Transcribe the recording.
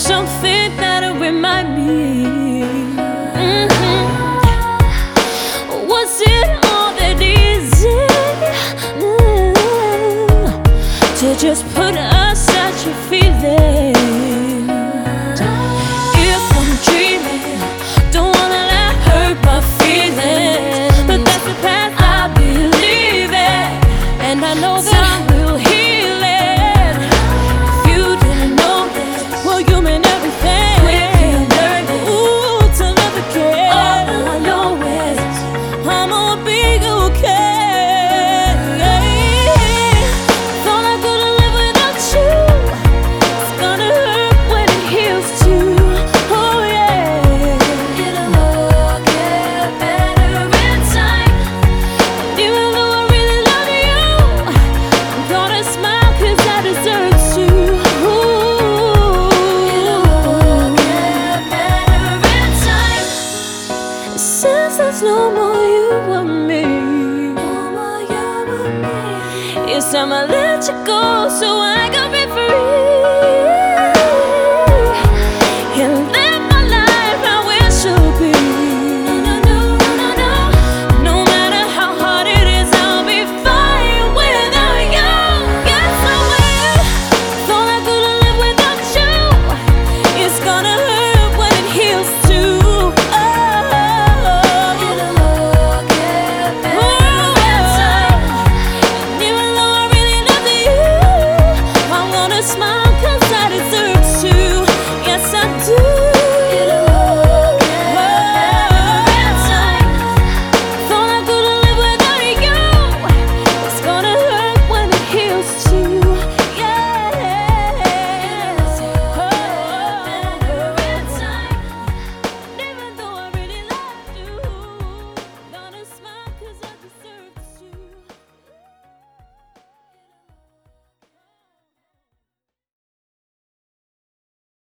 something that'll remind me. Was it all that easy to just put aside your feelings? If I'm dreaming, don't wanna let hurt my feelings, but that's the path I believe in, and I know that time will heal it. If you didn't know that, well, you mean everything. Quickly learning, ooh, to love again. All I know is I'ma be okay. Thought I couldn't live without you. It's gonna hurt when it heals too. Oh yeah, it'll all get better in time. And even though I really love you, I'm gonna smile 'cause I deserve to. Ooh, it'll all get better in time. Since there's no more you and me, it's time I let you go so I can be free.